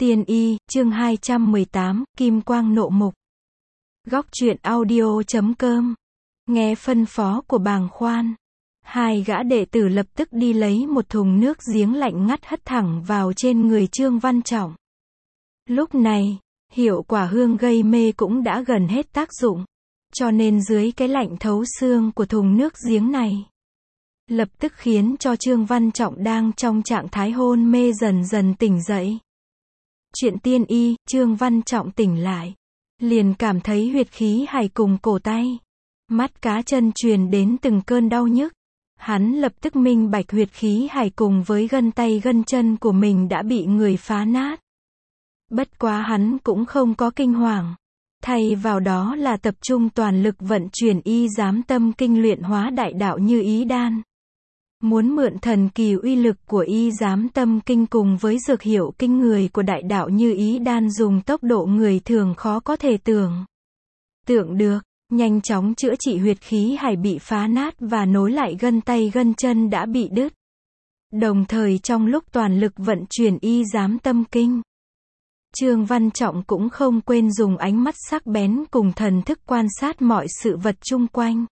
Tiên y, chương 218, Kim Quang Nộ Mục. Góc truyện audio.com. Nghe phân phó của bàng khoan. Hai gã đệ tử lập tức đi lấy một thùng nước giếng lạnh ngắt hất thẳng vào trên người Trương Văn Trọng. Lúc này, hiệu quả hương gây mê cũng đã gần hết tác dụng. Cho nên dưới cái lạnh thấu xương của thùng nước giếng này, lập tức khiến cho Trương Văn Trọng đang trong trạng thái hôn mê dần dần tỉnh dậy. Chuyện tiên y, Trương Văn Trọng tỉnh lại, liền cảm thấy huyệt khí hải cùng cổ tay, mắt cá chân truyền đến từng cơn đau nhức. Hắn lập tức minh bạch huyệt khí hải cùng với gân tay gân chân của mình đã bị người phá nát. Bất quá hắn cũng không có kinh hoàng, thay vào đó là tập trung toàn lực vận chuyển y giám tâm kinh luyện hóa đại đạo như ý đan. Muốn mượn thần kỳ uy lực của y giám tâm kinh cùng với dược hiệu kinh người của đại đạo như ý đan dùng tốc độ người thường khó có thể tưởng tượng được, nhanh chóng chữa trị huyệt khí hải bị phá nát và nối lại gân tay gân chân đã bị đứt. Đồng thời trong lúc toàn lực vận chuyển y giám tâm kinh, Trương Văn Trọng cũng không quên dùng ánh mắt sắc bén cùng thần thức quan sát mọi sự vật chung quanh.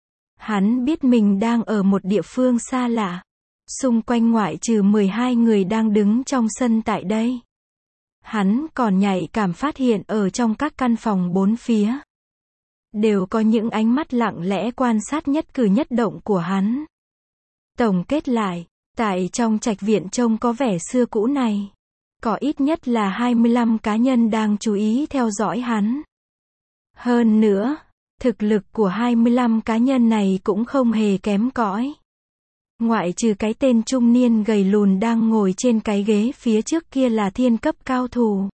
Hắn biết mình đang ở một địa phương xa lạ. Xung quanh ngoại trừ 12 người đang đứng trong sân tại đây, hắn còn nhạy cảm phát hiện ở trong các căn phòng bốn phía, đều có những ánh mắt lặng lẽ quan sát nhất cử nhất động của hắn. Tổng kết lại, tại trong trạch viện trông có vẻ xưa cũ này, có ít nhất là 25 cá nhân đang chú ý theo dõi hắn. Hơn nữa, thực lực của 25 cá nhân này cũng không hề kém cỏi. Ngoại trừ cái tên trung niên gầy lùn đang ngồi trên cái ghế phía trước kia là thiên cấp cao thủ,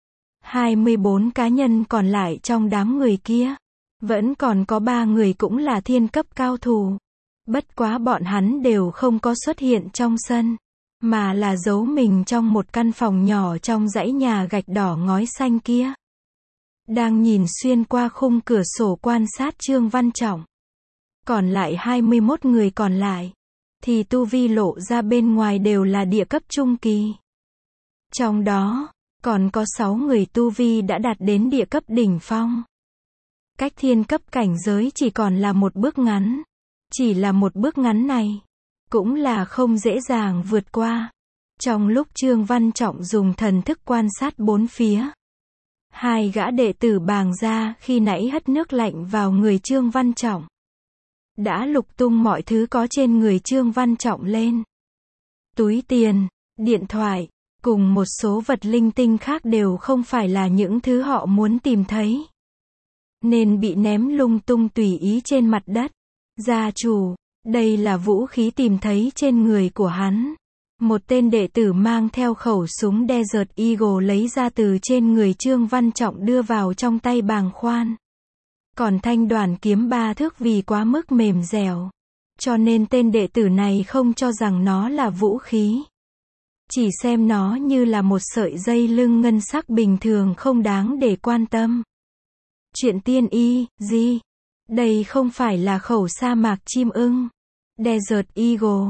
24 cá nhân còn lại trong đám người kia, vẫn còn có 3 người cũng là thiên cấp cao thủ. Bất quá bọn hắn đều không có xuất hiện trong sân, mà là giấu mình trong một căn phòng nhỏ trong dãy nhà gạch đỏ ngói xanh kia. Đang nhìn xuyên qua khung cửa sổ quan sát Trương Văn Trọng. Còn lại 21 người còn lại, thì tu vi lộ ra bên ngoài đều là địa cấp trung kỳ. Trong đó, còn có 6 người tu vi đã đạt đến địa cấp đỉnh phong. Cách thiên cấp cảnh giới chỉ còn là một bước ngắn. Chỉ là một bước ngắn này, cũng là không dễ dàng vượt qua. Trong lúc Trương Văn Trọng dùng thần thức quan sát bốn phía, hai gã đệ tử bàng gia khi nãy hất nước lạnh vào người Trương Văn Trọng, đã lục tung mọi thứ có trên người Trương Văn Trọng lên. Túi tiền, điện thoại, cùng một số vật linh tinh khác đều không phải là những thứ họ muốn tìm thấy, nên bị ném lung tung tùy ý trên mặt đất. Gia chủ, đây là vũ khí tìm thấy trên người của hắn. Một tên đệ tử mang theo khẩu súng Desert Eagle lấy ra từ trên người Trương Văn Trọng đưa vào trong tay bàng khoan. Còn thanh đoàn kiếm 3 thước vì quá mức mềm dẻo, cho nên tên đệ tử này không cho rằng nó là vũ khí. Chỉ xem nó như là một sợi dây lưng ngân sắc bình thường không đáng để quan tâm. Chuyện tiên y, gì? Đây không phải là khẩu sa mạc chim ưng. Desert Eagle,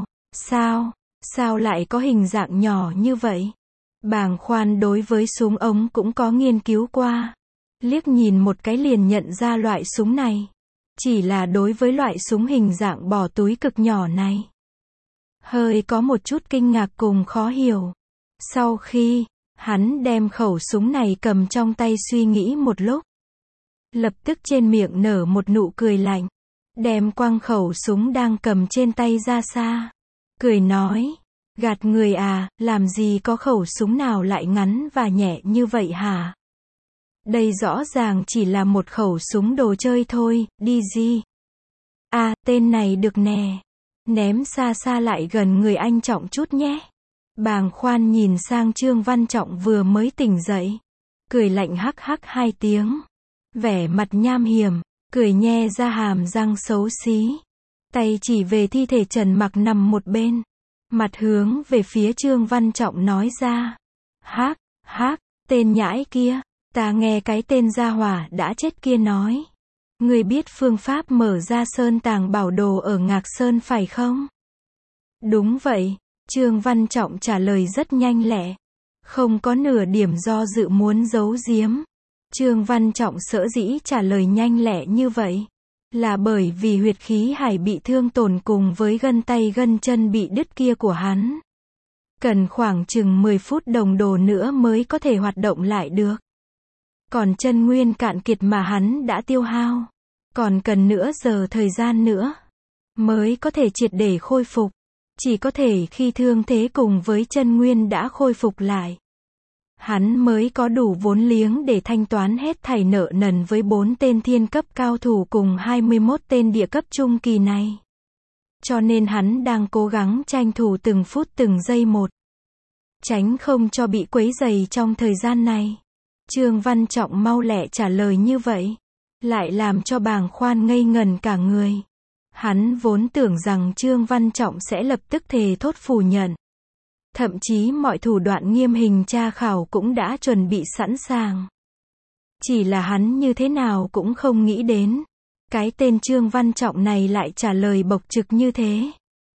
sao lại có hình dạng nhỏ như vậy? Bàng khoan đối với súng ống cũng có nghiên cứu qua. Liếc nhìn một cái liền nhận ra loại súng này. Chỉ là đối với loại súng hình dạng bỏ túi cực nhỏ này, hơi có một chút kinh ngạc cùng khó hiểu. Sau khi hắn đem khẩu súng này cầm trong tay suy nghĩ một lúc, lập tức trên miệng nở một nụ cười lạnh, đem quăng khẩu súng đang cầm trên tay ra xa, cười nói, gạt người à, làm gì có khẩu súng nào lại ngắn và nhẹ như vậy hả? Đây rõ ràng chỉ là một khẩu súng đồ chơi thôi, đi gì? À, tên này được nè, ném xa xa lại gần người anh Trọng chút nhé. Bàng khoan nhìn sang Trương Văn Trọng vừa mới tỉnh dậy, cười lạnh hắc hắc 2 tiếng. Vẻ mặt nham hiểm, cười nhe ra hàm răng xấu xí. Tay chỉ về thi thể Trần Mặc nằm một bên, mặt hướng về phía Trương Văn Trọng nói ra. Hắc, tên nhãi kia, ta nghe cái tên gia hỏa đã chết kia nói. Ngươi biết phương pháp mở ra sơn tàng bảo đồ ở Ngạc Sơn phải không? Đúng vậy, Trương Văn Trọng trả lời rất nhanh lẹ. Không có nửa điểm do dự muốn giấu giếm. Trương Văn Trọng sở dĩ trả lời nhanh lẹ như vậy, là bởi vì huyệt khí hải bị thương tổn cùng với gân tay gân chân bị đứt kia của hắn. Cần khoảng chừng 10 phút đồng hồ nữa mới có thể hoạt động lại được. Còn chân nguyên cạn kiệt mà hắn đã tiêu hao, còn cần nửa giờ thời gian nữa, mới có thể triệt để khôi phục. Chỉ có thể khi thương thế cùng với chân nguyên đã khôi phục lại, hắn mới có đủ vốn liếng để thanh toán hết thảy nợ nần với 4 tên thiên cấp cao thủ cùng 21 tên địa cấp trung kỳ này. Cho nên hắn đang cố gắng tranh thủ từng phút từng giây một, tránh không cho bị quấy rầy trong thời gian này. Trương Văn Trọng mau lẹ trả lời như vậy, lại làm cho Bàng Khoan ngây ngẩn cả người. Hắn vốn tưởng rằng Trương Văn Trọng sẽ lập tức thề thốt phủ nhận. Thậm chí mọi thủ đoạn nghiêm hình tra khảo cũng đã chuẩn bị sẵn sàng. Chỉ là hắn như thế nào cũng không nghĩ đến, cái tên Trương Văn Trọng này lại trả lời bộc trực như thế.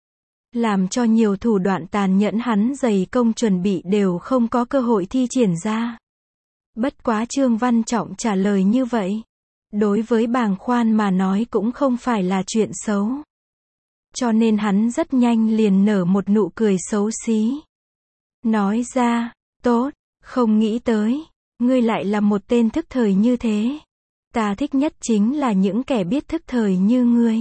Làm cho nhiều thủ đoạn tàn nhẫn hắn dày công chuẩn bị đều không có cơ hội thi triển ra. Bất quá Trương Văn Trọng trả lời như vậy, đối với Bàng Khoan mà nói cũng không phải là chuyện xấu. Cho nên hắn rất nhanh liền nở một nụ cười xấu xí. Nói ra, tốt, không nghĩ tới, ngươi lại là một tên thức thời như thế. Ta thích nhất chính là những kẻ biết thức thời như ngươi.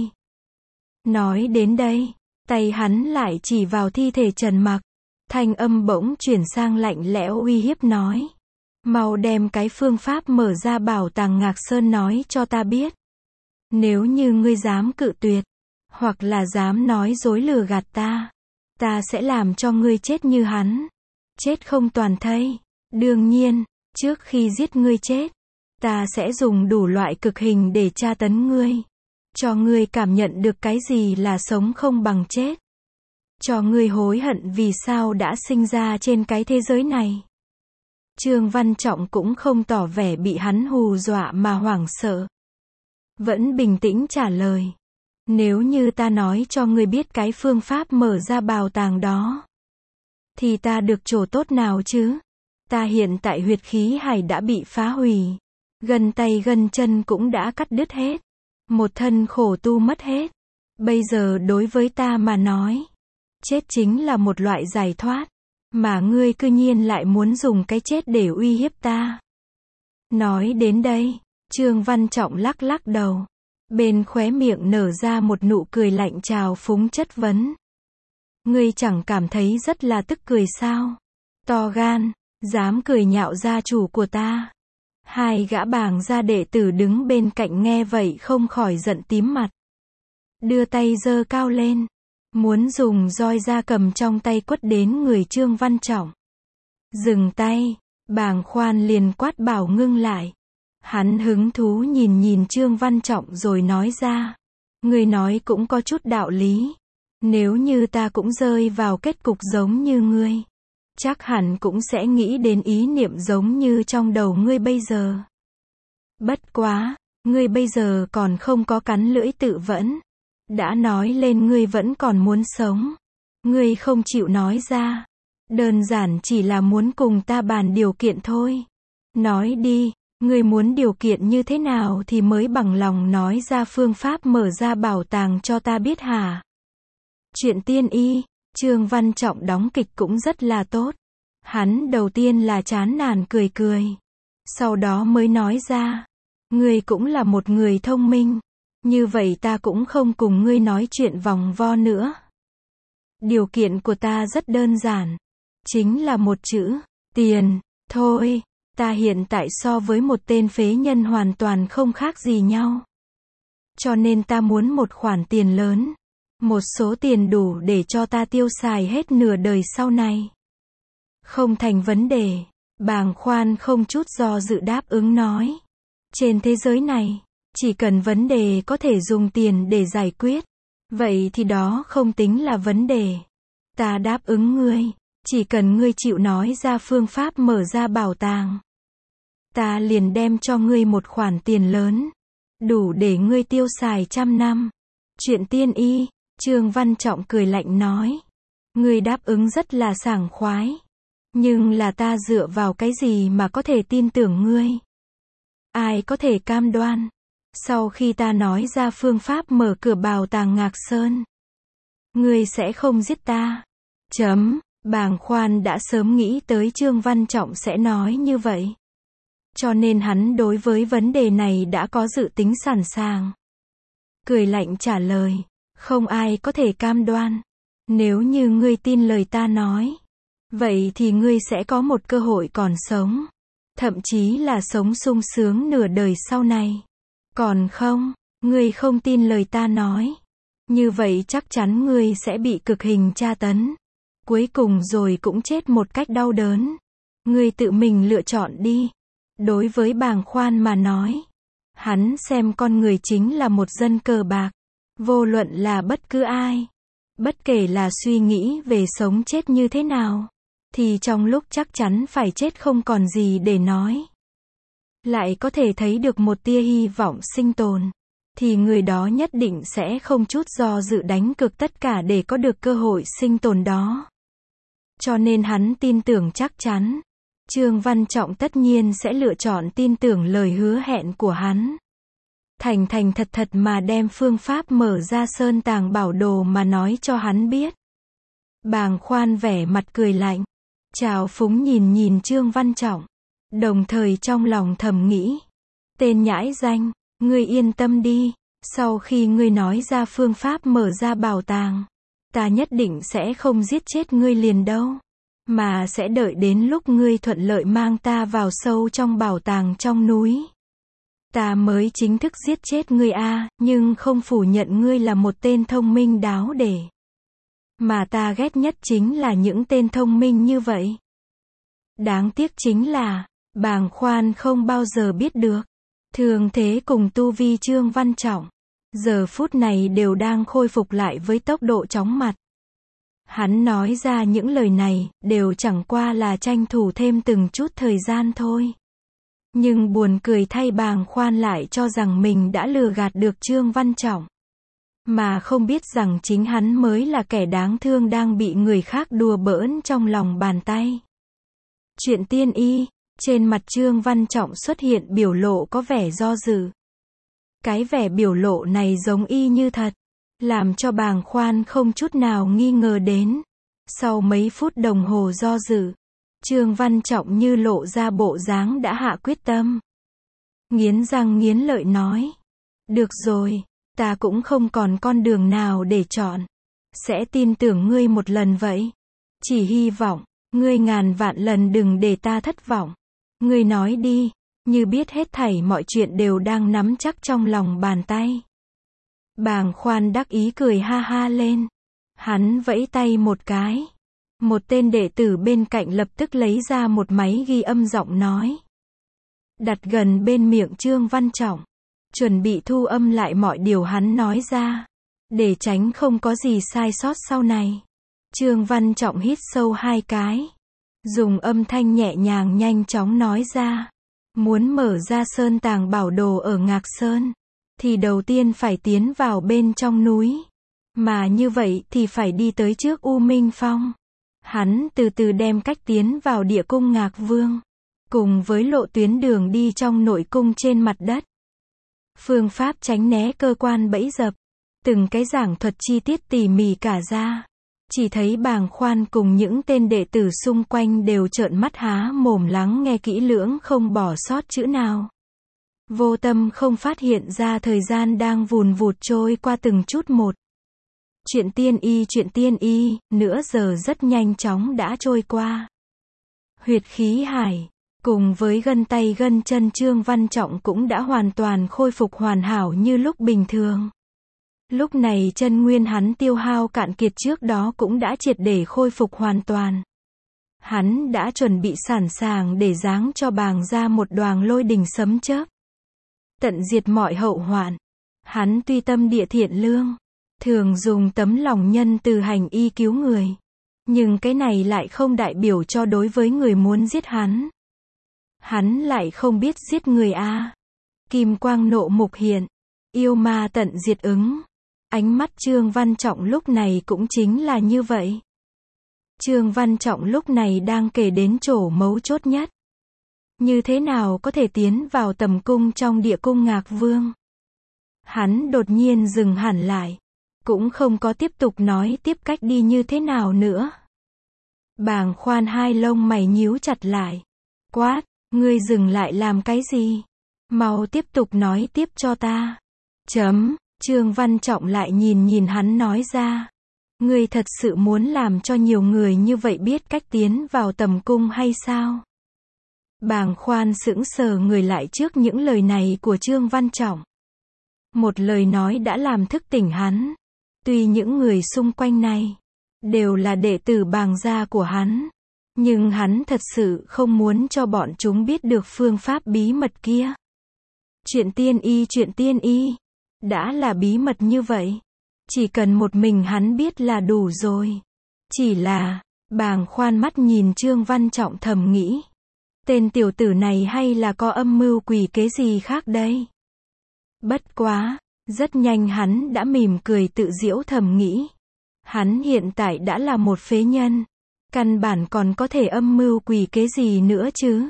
Nói đến đây, tay hắn lại chỉ vào thi thể Trần Mặc. Thanh âm bỗng chuyển sang lạnh lẽo uy hiếp nói. Mau đem cái phương pháp mở ra bảo tàng Ngạc Sơn nói cho ta biết. Nếu như ngươi dám cự tuyệt, hoặc là dám nói dối lừa gạt ta sẽ làm cho ngươi chết như hắn. Chết không toàn thây. Đương nhiên, trước khi giết ngươi chết, ta sẽ dùng đủ loại cực hình để tra tấn ngươi. Cho ngươi cảm nhận được cái gì là sống không bằng chết. Cho ngươi hối hận vì sao đã sinh ra trên cái thế giới này. Trương Văn Trọng cũng không tỏ vẻ bị hắn hù dọa mà hoảng sợ. Vẫn bình tĩnh trả lời. Nếu như ta nói cho ngươi biết cái phương pháp mở ra bảo tàng đó, thì ta được chỗ tốt nào chứ? Ta hiện tại huyệt khí hải đã bị phá hủy. Gân tay gân chân cũng đã cắt đứt hết. Một thân khổ tu mất hết. Bây giờ đối với ta mà nói, chết chính là một loại giải thoát. Mà ngươi cư nhiên lại muốn dùng cái chết để uy hiếp ta. Nói đến đây, Trương Văn Trọng lắc lắc đầu. Bên khóe miệng nở ra một nụ cười lạnh trào phúng chất vấn. Ngươi chẳng cảm thấy rất là tức cười sao? To gan, dám cười nhạo gia chủ của ta. Hai gã Bàng gia đệ tử đứng bên cạnh nghe vậy không khỏi giận tím mặt. Đưa tay giơ cao lên, muốn dùng roi da cầm trong tay quất đến người Trương Văn Trọng. Dừng tay, Bàng Khoan liền quát bảo ngưng lại. Hắn hứng thú nhìn Trương Văn Trọng rồi nói ra. Ngươi nói cũng có chút đạo lý. Nếu như ta cũng rơi vào kết cục giống như ngươi, chắc hẳn cũng sẽ nghĩ đến ý niệm giống như trong đầu ngươi bây giờ. Bất quá, ngươi bây giờ còn không có cắn lưỡi tự vẫn. Đã nói lên ngươi vẫn còn muốn sống. Ngươi không chịu nói ra. Đơn giản chỉ là muốn cùng ta bàn điều kiện thôi. Nói đi, ngươi muốn điều kiện như thế nào thì mới bằng lòng nói ra phương pháp mở ra bảo tàng cho ta biết hả? Chuyện tiên y, Trương Văn Trọng đóng kịch cũng rất là tốt. Hắn đầu tiên là chán nản cười cười. Sau đó mới nói ra. Ngươi cũng là một người thông minh. Như vậy ta cũng không cùng ngươi nói chuyện vòng vo nữa. Điều kiện của ta rất đơn giản. Chính là một chữ, tiền, thôi. Ta hiện tại so với một tên phế nhân hoàn toàn không khác gì nhau. Cho nên ta muốn một khoản tiền lớn. Một số tiền đủ để cho ta tiêu xài hết nửa đời sau này. Không thành vấn đề. Bàng Khoan không chút do dự đáp ứng nói. Trên thế giới này, chỉ cần vấn đề có thể dùng tiền để giải quyết, vậy thì đó không tính là vấn đề. Ta đáp ứng ngươi, chỉ cần ngươi chịu nói ra phương pháp mở ra bảo tàng, ta liền đem cho ngươi một khoản tiền lớn, đủ để ngươi tiêu xài 100 năm. Chuyện tiên y, Trương Văn Trọng cười lạnh nói. Ngươi đáp ứng rất là sảng khoái. Nhưng là ta dựa vào cái gì mà có thể tin tưởng ngươi? Ai có thể cam đoan? Sau khi ta nói ra phương pháp mở cửa bảo tàng Ngạc Sơn, ngươi sẽ không giết ta. Bàng Khoan đã sớm nghĩ tới Trương Văn Trọng sẽ nói như vậy. Cho nên hắn đối với vấn đề này đã có dự tính sẵn sàng. Cười lạnh trả lời, không ai có thể cam đoan. Nếu như ngươi tin lời ta nói, vậy thì ngươi sẽ có một cơ hội còn sống. Thậm chí là sống sung sướng nửa đời sau này. Còn không, ngươi không tin lời ta nói. Như vậy chắc chắn ngươi sẽ bị cực hình tra tấn. Cuối cùng rồi cũng chết một cách đau đớn. Ngươi tự mình lựa chọn đi. Đối với Bàng Khoan mà nói, hắn xem con người chính là một dân cờ bạc. Vô luận là bất cứ ai, bất kể là suy nghĩ về sống chết như thế nào, thì trong lúc chắc chắn phải chết không còn gì để nói, lại có thể thấy được một tia hy vọng sinh tồn, thì người đó nhất định sẽ không chút do dự đánh cược tất cả để có được cơ hội sinh tồn đó. Cho nên hắn tin tưởng chắc chắn, Trương Văn Trọng tất nhiên sẽ lựa chọn tin tưởng lời hứa hẹn của hắn. Thành thành thật thật mà đem phương pháp mở ra sơn tàng bảo đồ mà nói cho hắn biết. Bàng Khoan vẻ mặt cười lạnh, trào phúng nhìn Trương Văn Trọng, đồng thời trong lòng thầm nghĩ, tên nhãi danh, ngươi yên tâm đi, sau khi ngươi nói ra phương pháp mở ra bảo tàng, ta nhất định sẽ không giết chết ngươi liền đâu, mà sẽ đợi đến lúc ngươi thuận lợi mang ta vào sâu trong bảo tàng trong núi. Ta mới chính thức giết chết ngươi nhưng không phủ nhận ngươi là một tên thông minh đáo để. Mà ta ghét nhất chính là những tên thông minh như vậy. Đáng tiếc chính là, Bàng Khoan không bao giờ biết được. Thường thế cùng tu vi Trương Văn Trọng, giờ phút này đều đang khôi phục lại với tốc độ chóng mặt. Hắn nói ra những lời này, đều chẳng qua là tranh thủ thêm từng chút thời gian thôi. Nhưng buồn cười thay Bàng Khoan lại cho rằng mình đã lừa gạt được Trương Văn Trọng. Mà không biết rằng chính hắn mới là kẻ đáng thương đang bị người khác đùa bỡn trong lòng bàn tay. Chuyện tiên y, trên mặt Trương Văn Trọng xuất hiện biểu lộ có vẻ do dự. Cái vẻ biểu lộ này giống y như thật, làm cho Bàng Khoan không chút nào nghi ngờ đến. Sau mấy phút đồng hồ do dự, Trương Văn Trọng như lộ ra bộ dáng đã hạ quyết tâm. Nghiến răng nghiến lợi nói, được rồi, ta cũng không còn con đường nào để chọn. Sẽ tin tưởng ngươi một lần vậy. Chỉ hy vọng, ngươi ngàn vạn lần đừng để ta thất vọng. Ngươi nói đi, như biết hết thảy mọi chuyện đều đang nắm chắc trong lòng bàn tay. Bàng Khoan đắc ý cười ha ha lên. Hắn vẫy tay một cái. Một tên đệ tử bên cạnh lập tức lấy ra một máy ghi âm giọng nói. Đặt gần bên miệng Trương Văn Trọng. Chuẩn bị thu âm lại mọi điều hắn nói ra. Để tránh không có gì sai sót sau này. Trương Văn Trọng hít sâu 2 cái. Dùng âm thanh nhẹ nhàng nhanh chóng nói ra. Muốn mở ra sơn tàng bảo đồ ở Ngạc Sơn, thì đầu tiên phải tiến vào bên trong núi. Mà như vậy thì phải đi tới trước U Minh Phong. Hắn từ từ đem cách tiến vào địa cung Ngạc Vương, cùng với lộ tuyến đường đi trong nội cung trên mặt đất. Phương pháp tránh né cơ quan bẫy dập, từng cái giảng thuật chi tiết tỉ mỉ cả ra. Chỉ thấy Bàng Khoan cùng những tên đệ tử xung quanh đều trợn mắt há mồm lắng nghe kỹ lưỡng không bỏ sót chữ nào. Vô tâm không phát hiện ra thời gian đang vùn vụt trôi qua từng chút một. Chuyện tiên y, nửa giờ rất nhanh chóng đã trôi qua. Huyệt khí hải, cùng với gân tay gân chân Trương Văn Trọng cũng đã hoàn toàn khôi phục hoàn hảo như lúc bình thường. Lúc này chân nguyên hắn tiêu hao cạn kiệt trước đó cũng đã triệt để khôi phục hoàn toàn. Hắn đã chuẩn bị sẵn sàng để giáng cho Bàng ra một đoàng lôi đình sấm chớp. Tận diệt mọi hậu hoạn. Hắn tuy tâm địa thiện lương, thường dùng tấm lòng nhân từ hành y cứu người. Nhưng cái này lại không đại biểu cho đối với người muốn giết hắn. Hắn lại không biết giết người Kim quang nộ mục hiện. Yêu ma tận diệt ứng. Ánh mắt Trương Văn Trọng lúc này cũng chính là như vậy. Trương Văn Trọng lúc này đang kể đến chỗ mấu chốt nhất. Như thế nào có thể tiến vào tầm cung trong địa cung Ngạc Vương? Hắn đột nhiên dừng hẳn lại. Cũng không có tiếp tục nói tiếp cách đi như thế nào nữa. Bàng Khoan hai lông mày nhíu chặt lại. Quát, ngươi dừng lại làm cái gì? Mau tiếp tục nói tiếp cho ta. Trương Văn Trọng lại nhìn hắn nói ra. Ngươi thật sự muốn làm cho nhiều người như vậy biết cách tiến vào tầm cung hay sao? Bàng Khoan sững sờ người lại trước những lời này của Trương Văn Trọng. Một lời nói đã làm thức tỉnh hắn. Tuy những người xung quanh này đều là đệ tử Bàng gia của hắn, nhưng hắn thật sự không muốn cho bọn chúng biết được phương pháp bí mật kia. Chuyện tiên y đã là bí mật như vậy, chỉ cần một mình hắn biết là đủ rồi. Chỉ là, Bàng Khoan mắt nhìn Trương Văn Trọng thầm nghĩ, tên tiểu tử này hay là có âm mưu quỷ kế gì khác đây? Bất quá, rất nhanh hắn đã mỉm cười tự giễu thầm nghĩ. Hắn hiện tại đã là một phế nhân. Căn bản còn có thể âm mưu quỷ kế gì nữa chứ?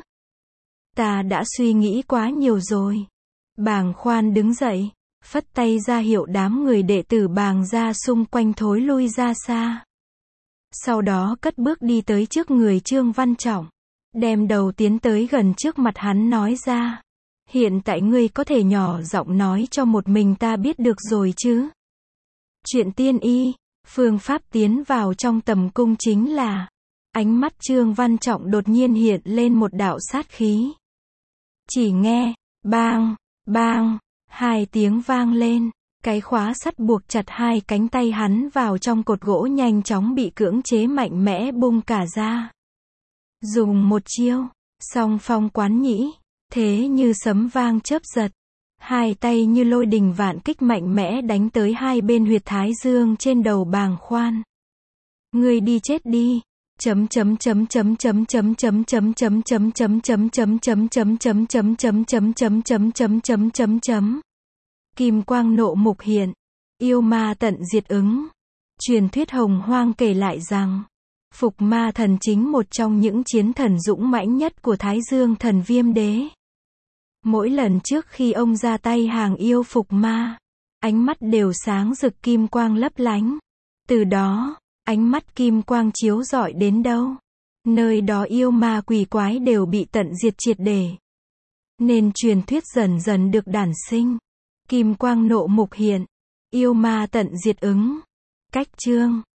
Ta đã suy nghĩ quá nhiều rồi. Bàng Khoan đứng dậy, phất tay ra hiệu đám người đệ tử Bàng gia xung quanh thối lui ra xa. Sau đó cất bước đi tới trước người Trương Văn Trọng, đem đầu tiến tới gần trước mặt hắn nói ra. Hiện tại ngươi có thể nhỏ giọng nói cho một mình ta biết được rồi chứ? Chuyện tiên y, phương pháp tiến vào trong tầm cung chính là... Ánh mắt Trương Văn Trọng đột nhiên hiện lên một đạo sát khí. Chỉ nghe, bang, bang, hai tiếng vang lên, cái khóa sắt buộc chặt hai cánh tay hắn vào trong cột gỗ nhanh chóng bị cưỡng chế mạnh mẽ bung cả ra. Dùng một chiêu, song phong quán nhĩ, thế như sấm vang chớp giật. Hai tay như lôi đình vạn kích mạnh mẽ đánh tới hai bên huyệt thái dương trên đầu Bàng Khoan. Ngươi đi chết đi. Kim quang nộ mục hiện, yêu ma tận diệt ứng. Truyền thuyết Hồng Hoang kể lại rằng, Phục Ma thần chính một trong những chiến thần dũng mãnh nhất của Thái Dương thần Viêm Đế. Mỗi lần trước khi ông ra tay hàng yêu Phục Ma, ánh mắt đều sáng rực kim quang lấp lánh. Từ đó, ánh mắt kim quang chiếu rọi đến đâu, nơi đó yêu ma quỷ quái đều bị tận diệt triệt để. Nên truyền thuyết dần dần được đản sinh. Kim quang nộ mục hiện, yêu ma tận diệt ứng. Cách chương